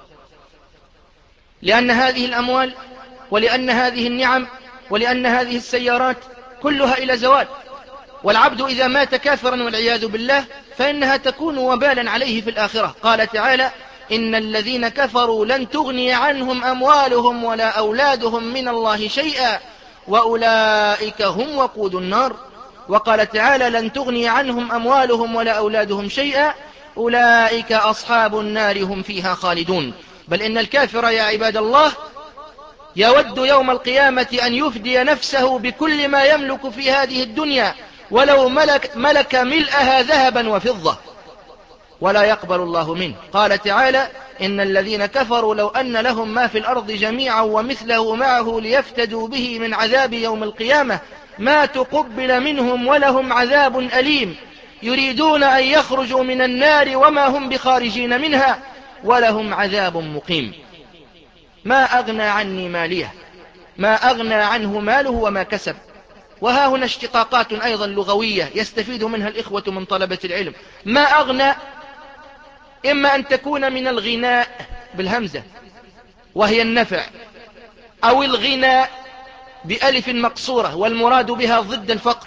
A: لأن هذه الأموال ولأن هذه النعم ولأن هذه السيارات كلها إلى زوال، والعبد إذا مات كافرا والعياذ بالله فإنها تكون وبالا عليه في الآخرة. قال تعالى: إن الذين كفروا لن تغني عنهم أموالهم ولا أولادهم من الله شيئا وأولئك هم وقود النار. وقال تعالى: لن تغني عنهم أموالهم ولا أولادهم شيئا أولئك أصحاب النار هم فيها خالدون. بل إن الكافر يا عباد الله يود يوم القيامة أن يفدي نفسه بكل ما يملك في هذه الدنيا ولو ملك, ملك ملئها ذهبا وفضة ولا يقبل الله منه. قال تعالى: إن الذين كفروا لو أن لهم ما في الأرض جميعا ومثله معه ليفتدوا به من عذاب يوم القيامة ما تقبل منهم ولهم عذاب أليم يريدون أن يخرجوا من النار وما هم بخارجين منها ولهم عذاب مقيم. ما أغنى عني ماليه، ما أغنى عنه ماله وما كسب. وها هنا اشتقاقات أيضا لغوية يستفيد منها الإخوة من طلبة العلم. ما أغنى إما أن تكون من الغناء بالهمزة وهي النفع، أو الغناء بألف مقصورة والمراد بها ضد الفقر،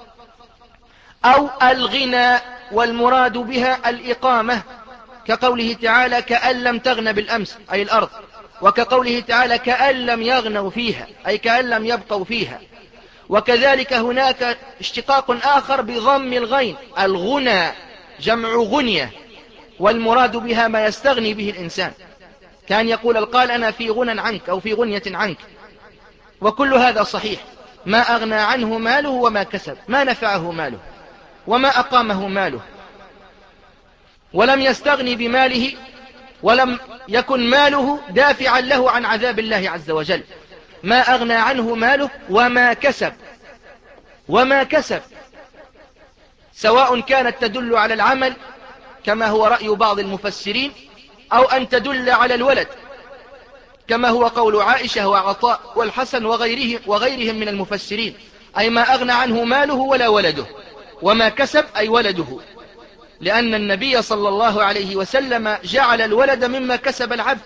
A: أو الغناء والمراد بها الإقامة كقوله تعالى: كأن لم تغن بالأمس أي الأرض، وكقوله تعالى: كأن لم يغنوا فيها أي كأن لم يبقوا فيها. وكذلك هناك اشتقاق آخر بضم الغين، الغنى جمع غنية والمراد بها ما يستغني به الإنسان، كان يقول القال: أنا في غنى عنك أو في غنية عنك. وكل هذا صحيح. ما أغنى عنه ماله وما كسب، ما نفعه ماله وما أقامه ماله، ولم يستغني بماله ولم يكن ماله دافعا له عن عذاب الله عز وجل. ما أغنى عنه ماله وما كسب. وما كسب سواء كانت تدل على العمل كما هو رأي بعض المفسرين، أو أن تدل على الولد كما هو قول عائشة وعطاء والحسن وغيره وغيرهم من المفسرين، أي ما أغنى عنه ماله ولا ولده. وما كسب أي ولده، لأن النبي صلى الله عليه وسلم جعل الولد مما كسب العبد.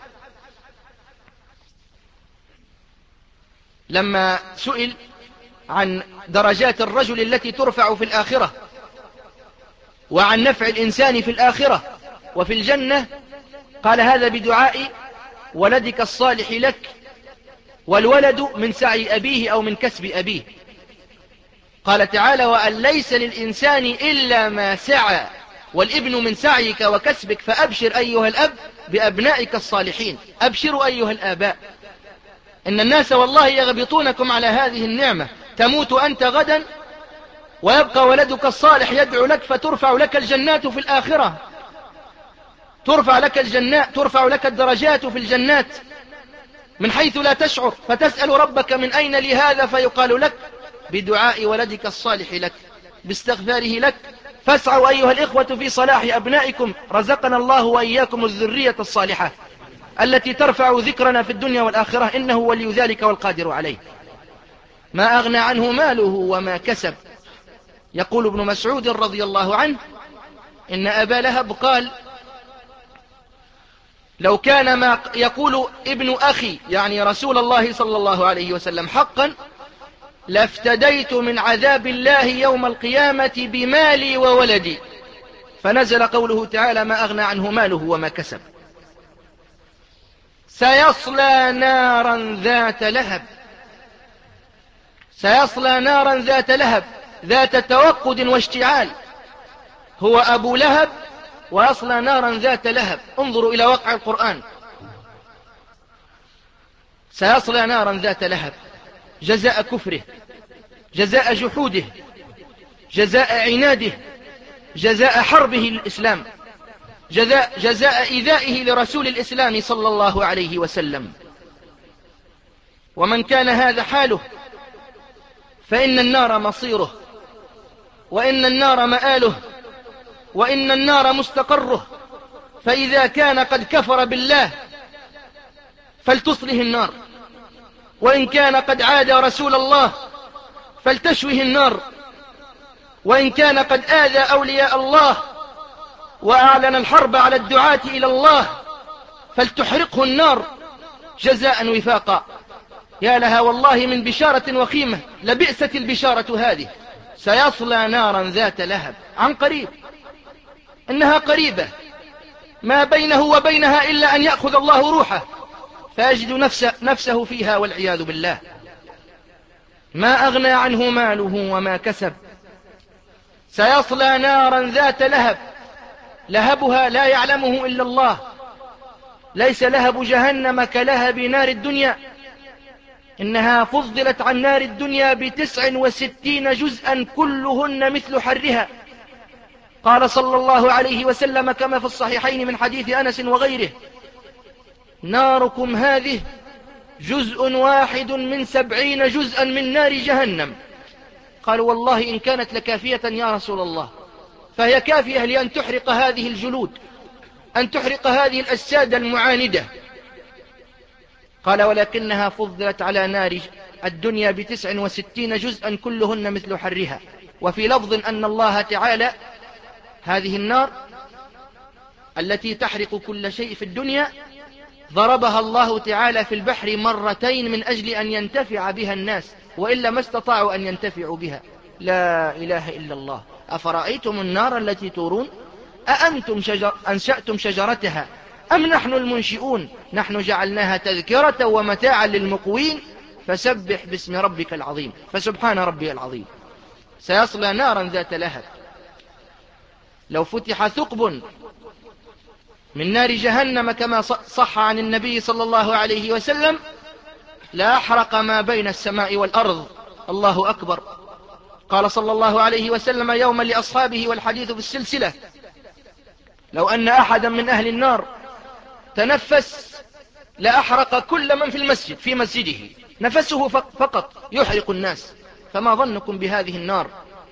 A: لما سئل عن درجات الرجل التي ترفع في الآخرة وعن نفع الإنسان في الآخرة وفي الجنة، قال: هذا بدعاء ولدك الصالح لك، والولد من سعي أبيه أو من كسب أبيه. قال تعالى: وأن ليس للإنسان إلا ما سعى، والابن من سعيك وكسبك، فأبشر أيها الأب بأبنائك الصالحين. أبشروا أيها الآباء، إن الناس والله يغبطونكم على هذه النعمة. تموت أنت غدا ويبقى ولدك الصالح يدعو لك، فترفع لك الجنات في الآخرة، ترفع لك الجنات، ترفع لك الدرجات في الجنات من حيث لا تشعر، فتسأل ربك: من أين لي هذا؟ فيقال لك: بدعاء ولدك الصالح لك، باستغفاره لك. فاسعوا أيها الإخوة في صلاح أبنائكم، رزقنا الله وإياكم الذرية الصالحة التي ترفع ذكرنا في الدنيا والآخرة، إنه ولي ذلك والقادر عليه. ما أغنى عنه ماله وما كسب. يقول ابن مسعود رضي الله عنه: إن أبا لهب قال: لو كان ما يقول ابن أخي يعني رسول الله صلى الله عليه وسلم حقا لافتديت من عذاب الله يوم القيامة بمالي وولدي. فنزل قوله تعالى: ما أغنى عنه ماله وما كسب. سيصلى نارا ذات لهب، سيصلى نارا ذات لهب ذات توقد واشتعال. هو أبو لهب ويصلى نارا ذات لهب. انظروا إلى واقع القرآن. سيصلى نارا ذات لهب جزاء كفره، جزاء جحوده، جزاء عناده، جزاء حربه للإسلام، جزاء, جزاء إيذائه لرسول الإسلام صلى الله عليه وسلم. ومن كان هذا حاله فإن النار مصيره، وإن النار مآله، وإن النار مستقره. فإذا كان قد كفر بالله فلتصله النار، وإن كان قد عادى رسول الله فلتشوه النار، وإن كان قد آذى أولياء الله وأعلن الحرب على الدعاة إلى الله فلتحرقه النار جزاء وفاقا. يا لها والله من بشارة وخيمة، لبئست البشارة هذه. سيصلى نارا ذات لهب عن قريب، إنها قريبة، ما بينه وبينها إلا أن يأخذ الله روحه فيجد نفسه, نفسه فيها والعياذ بالله. ما أغنى عنه ماله وما كسب. سيصلى نارا ذات لهب، لهبها لا يعلمه إلا الله. ليس لهب جهنم كلهب نار الدنيا، إنها فضلت عن نار الدنيا بتسع وستين جزءا كلهن مثل حرها. قال صلى الله عليه وسلم كما في الصحيحين من حديث أنس وغيره: ناركم هذه جزء واحد من سبعين جزءا من نار جهنم. قالوا والله إن كانت لكافية يا رسول الله، فهي كافية لأن تحرق هذه الجلود، أن تحرق هذه الأجساد المعاندة. قال ولكنها فضلت على نار الدنيا بتسع وستين جزءا كلهن مثل حرها. وفي لفظ أن الله تعالى هذه النار التي تحرق كل شيء في الدنيا ضربها الله تعالى في البحر مرتين من أجل أن ينتفع بها الناس، وإلا ما استطاعوا أن ينتفعوا بها. لا إله إلا الله. أفرأيتم النار التي تورون أأنتم شجر أنشأتم شجرتها أم نحن المنشئون؟ نحن جعلناها تذكرة ومتاعا للمقوين فسبح باسم ربك العظيم. فسبحان ربي العظيم. سيصلى نارا ذات لهب. لو فتح ثقب من نار جهنم كما صح عن النبي صلى الله عليه وسلم لا أحرق ما بين السماء والأرض. الله أكبر. قال صلى الله عليه وسلم يوما لأصحابه والحديث في السلسلة: لو أن أحدا من أهل النار تنفس لأحرق كل من في المسجد في مسجده، نفسه فقط يحرق الناس، فما ظنكم بهذه النار؟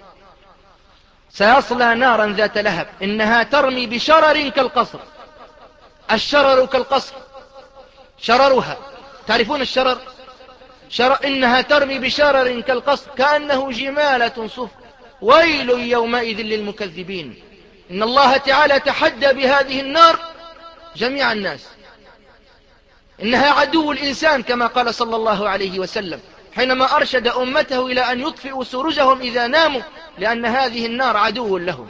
A: سيصلى نارا ذات لهب، إنها ترمي بشرر كالقصر. الشرر كالقصر، شررها تعرفون الشرر؟ شرر إنها ترمي بشرر كالقصر كأنه جمالة صفر. ويل يومئذ للمكذبين. إن الله تعالى تحدى بهذه النار جميع الناس. إنها عدو الإنسان كما قال صلى الله عليه وسلم حينما أرشد أمته إلى أن يطفئوا سروجهم إذا ناموا، لأن هذه النار عدو لهم.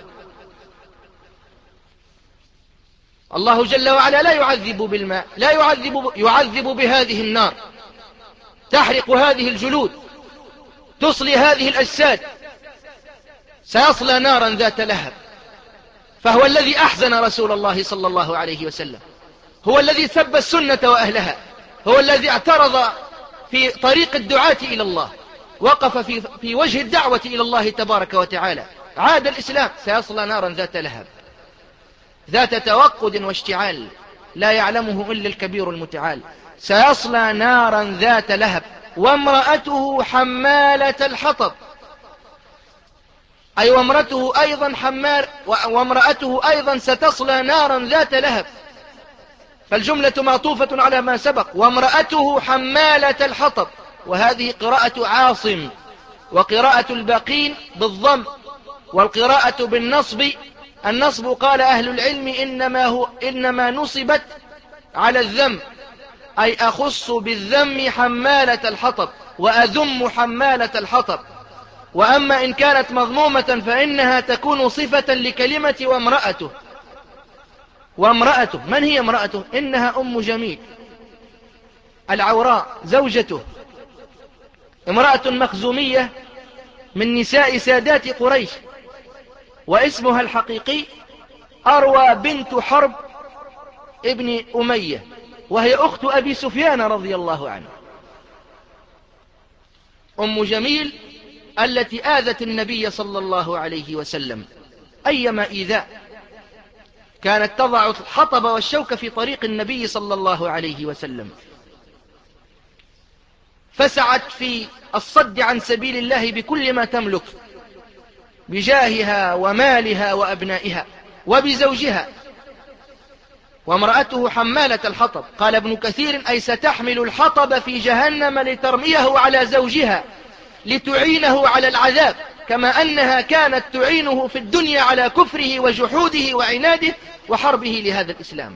A: الله جل وعلا لا يعذب بالماء، لا يعذب, يعذب بهذه النار، تحرق هذه الجلود، تصلي هذه الأجساد. سيصلى نارا ذات لهب. فهو الذي أحزن رسول الله صلى الله عليه وسلم، هو الذي سب السنة وأهلها، هو الذي اعترض في طريق الدعاة إلى الله، وقف في, في وجه الدعوة إلى الله تبارك وتعالى، عاد الإسلام. سيصلى نارا ذات لهب، ذات توقد واشتعال لا يعلمه إلا الكبير المتعال. سيصلى نارا ذات لهب وامرأته حمالة الحطب، أي وامرأته أيضا حمال، وامرأته أيضا ستصلى نارا ذات لهب. فالجملة معطوفة على ما سبق. وامرأته حمالة الحطب، وهذه قراءة عاصم، وقراءة الباقين بالضم، والقراءة بالنصب. النصب قال أهل العلم إنما, هو إنما نصبت على الذم، أي أخص بالذم حمالة الحطب وأذم حمالة الحطب. وأما إن كانت مضمومة فإنها تكون صفة لكلمة وامرأته. وامرأته، من هي امرأته؟ إنها أم جميل العوراء زوجته، امرأة مخزومية من نساء سادات قريش، واسمها الحقيقي أروى بنت حرب ابن أمية، وهي أخت أبي سفيان رضي الله عنه. أم جميل التي آذت النبي صلى الله عليه وسلم، أيما إيذاء، كانت تضع الحطب والشوك في طريق النبي صلى الله عليه وسلم، فسعت في الصد عن سبيل الله بكل ما تملك، بجاهها ومالها وأبنائها وبزوجها. وامرأته حمالة الحطب، قال ابن كثير: أي ستحمل الحطب في جهنم لترميه على زوجها لتعينه على العذاب، كما أنها كانت تعينه في الدنيا على كفره وجحوده وعناده وحربه لهذا الإسلام.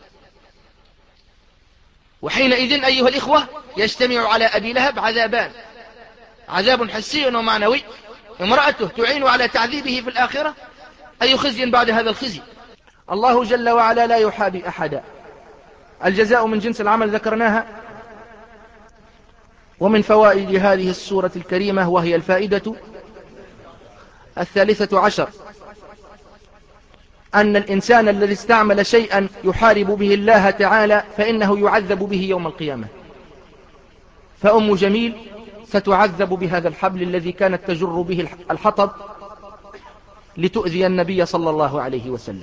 A: وحينئذ أيها الإخوة يجتمع على أبي لهب عذابان: عذاب حسي ومعنوي، امرأته تعين على تعذيبه في الآخرة، أي خزي بعد هذا الخزي. الله جل وعلا لا يحابي أحدا، الجزاء من جنس العمل ذكرناها. ومن فوائد هذه السورة الكريمة، وهي الفائدة الثالثة عشر، أن الإنسان الذي استعمل شيئا يحارب به الله تعالى فإنه يعذب به يوم القيامة. فأم جميل ستعذب بهذا الحبل الذي كانت تجر به الحطب لتؤذي النبي صلى الله عليه وسلم.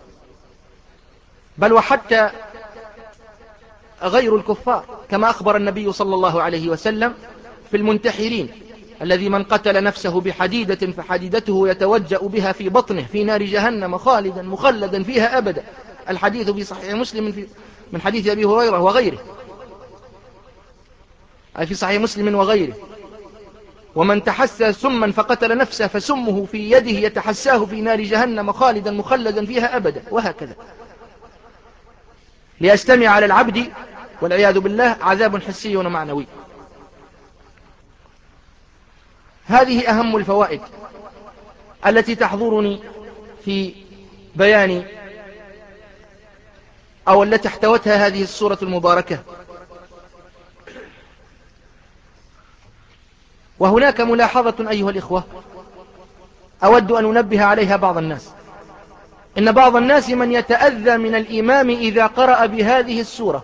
A: بل وحتى غير الكفار، كما أخبر النبي صلى الله عليه وسلم في المنتحرين: الذي من قتل نفسه بحديدة فحديدته يتوجأ بها في بطنه في نار جهنم خالدا مخلدا فيها أبدا. الحديث في صحيح مسلم في من حديث أبي هريرة وغيره، أي في صحيح مسلم وغيره: ومن تحسى سما فقتل نفسه فسمه في يده يتحساه في نار جهنم خالدا مخلدا فيها أبدا، وهكذا، ليجتمع على العبد والعياذ بالله عذاب حسي ومعنوي. هذه أهم الفوائد التي تحضرني في بيان أو التي احتوتها هذه السورة المباركة. وهناك ملاحظة أيها الإخوة أود أن أنبه عليها بعض الناس: إن بعض الناس من يتأذى من الإمام إذا قرأ بهذه السورة،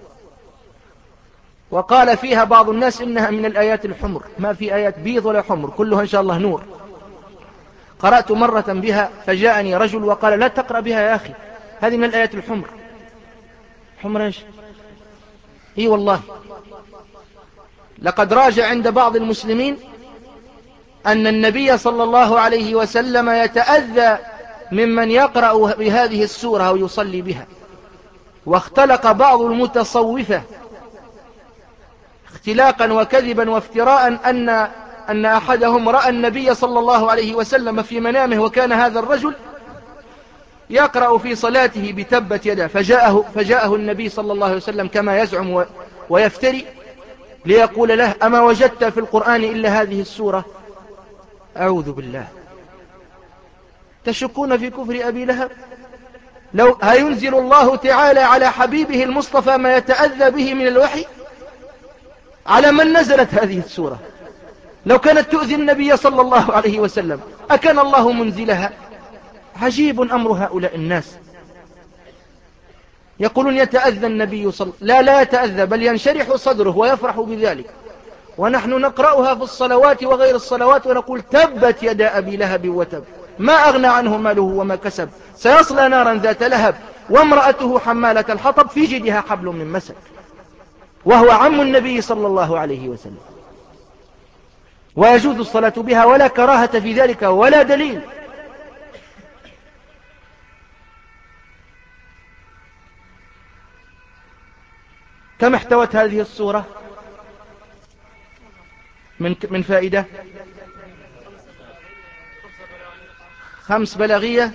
A: وقال فيها بعض الناس إنها من الآيات الحمر. ما في آيات بيض ولا حمر، كلها إن شاء الله نور. قرأت مرة بها فجاءني رجل وقال: لا تقرأ بها يا أخي، هذه من الآيات الحمر. حمر إيش؟ إي والله، لقد راجع عند بعض المسلمين أن النبي صلى الله عليه وسلم يتأذى ممن يقرأ بهذه السورة أو يصلي بها. واختلق بعض المتصوفة اختلاقا وكذبا وافتراء أن أن أحدهم رأى النبي صلى الله عليه وسلم في منامه، وكان هذا الرجل يقرأ في صلاته بتبت يده، فجاءه, فجاءه النبي صلى الله عليه وسلم كما يزعم ويفتري ليقول له: أما وجدت في القرآن إلا هذه السورة؟ أعوذ بالله. تشكون في كفر أبي لهب؟ لو هينزل الله تعالى على حبيبه المصطفى ما يتأذى به من الوحي؟ على من نزلت هذه السورة؟ لو كانت تؤذي النبي صلى الله عليه وسلم أكان الله منزلها؟ عجيب أمر هؤلاء الناس. يقولون يتأذى النبي صلى لا لا يتأذى، بل ينشرح صدره ويفرح بذلك. ونحن نقرأها في الصلوات وغير الصلوات ونقول: تبت يدا أبي لهب وتب، ما أغنى عنه ماله وما كسب، سيصلى نارا ذات لهب، وامرأته حمالة الحطب في جيدها حبل من مسد، وهو عم النبي صلى الله عليه وسلم. ويجوز الصلاة بها ولا كراهة في ذلك ولا دليل. كم احتوت هذه السورة من من فائدة؟ خمس بلاغية،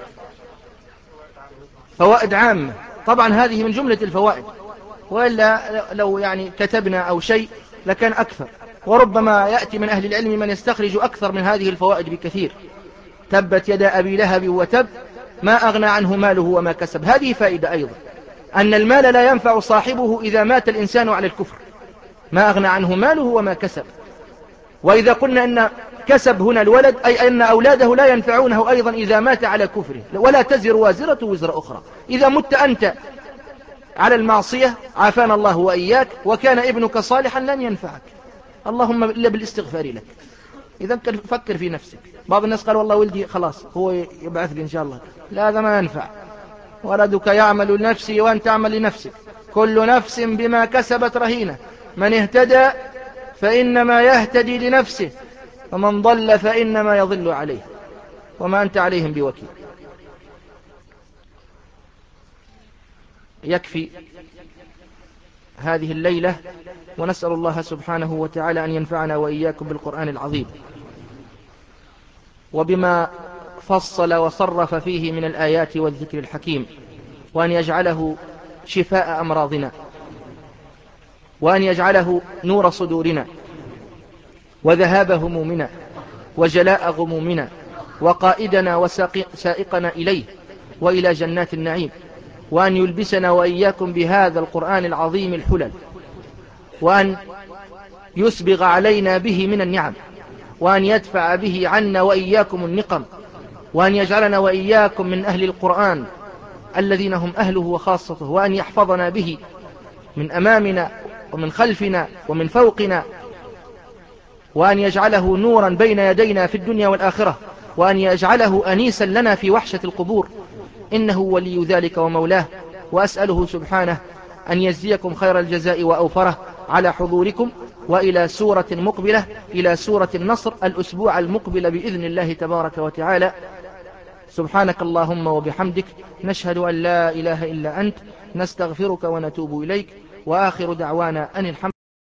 A: فوائد عامة. طبعا هذه من جملة الفوائد، وإلا لو يعني كتبنا أو شيء لكان أكثر، وربما يأتي من أهل العلم من يستخرج أكثر من هذه الفوائد بكثير. تبت يدا أبي لهب وتب، ما أغنى عنه ماله وما كسب. هذه فائدة أيضا، أن المال لا ينفع صاحبه إذا مات الإنسان على الكفر، ما أغنى عنه ماله وما كسب. وإذا قلنا أن كسب هنا الولد، أي أن أولاده لا ينفعونه أيضا إذا مات على كفره. ولا تزر وازرة وزر أخرى. إذا مت أنت على المعصية عافانا الله وإياك وكان ابنك صالحا لن ينفعك، اللهم إلا بالاستغفار لك. إذا فكر في نفسك. بعض الناس قال والله ولدي خلاص هو يبعث لي إن شاء الله، لا هذا ما ينفع. ولدك يعمل لنفسه وأن تعمل لنفسك، كل نفس بما كسبت رهينة، من اهتدى فإنما يهتدي لنفسه، ومن ضل فإنما يضل عليه، وما أنت عليهم بوكيل. يكفي هذه الليلة، ونسأل الله سبحانه وتعالى أن ينفعنا وإياكم بالقرآن العظيم وبما فصل وصرف فيه من الآيات والذكر الحكيم، وأن يجعله شفاء أمراضنا، وأن يجعله نور صدورنا وذهاب همومنا وجلاء غمومنا، وقائدنا وسائقنا إليه وإلى جنات النعيم، وأن يلبسنا وإياكم بهذا القرآن العظيم الحلل، وأن يسبغ علينا به من النعم، وأن يدفع به عنا وإياكم النقم، وأن يجعلنا وإياكم من أهل القرآن الذين هم أهله وخاصته، وأن يحفظنا به من أمامنا ومن خلفنا ومن فوقنا، وأن يجعله نورا بين يدينا في الدنيا والآخرة، وأن يجعله أنيسا لنا في وحشة القبور، إنه ولي ذلك ومولاه. وأسأله سبحانه أن يجزيكم خير الجزاء وأوفره على حضوركم، وإلى سورة مقبلة، إلى سورة النصر الأسبوع المقبل بإذن الله تبارك وتعالى. سبحانك اللهم وبحمدك، نشهد أن لا إله إلا أنت، نستغفرك ونتوب إليك، وآخر دعوانا أن الحمد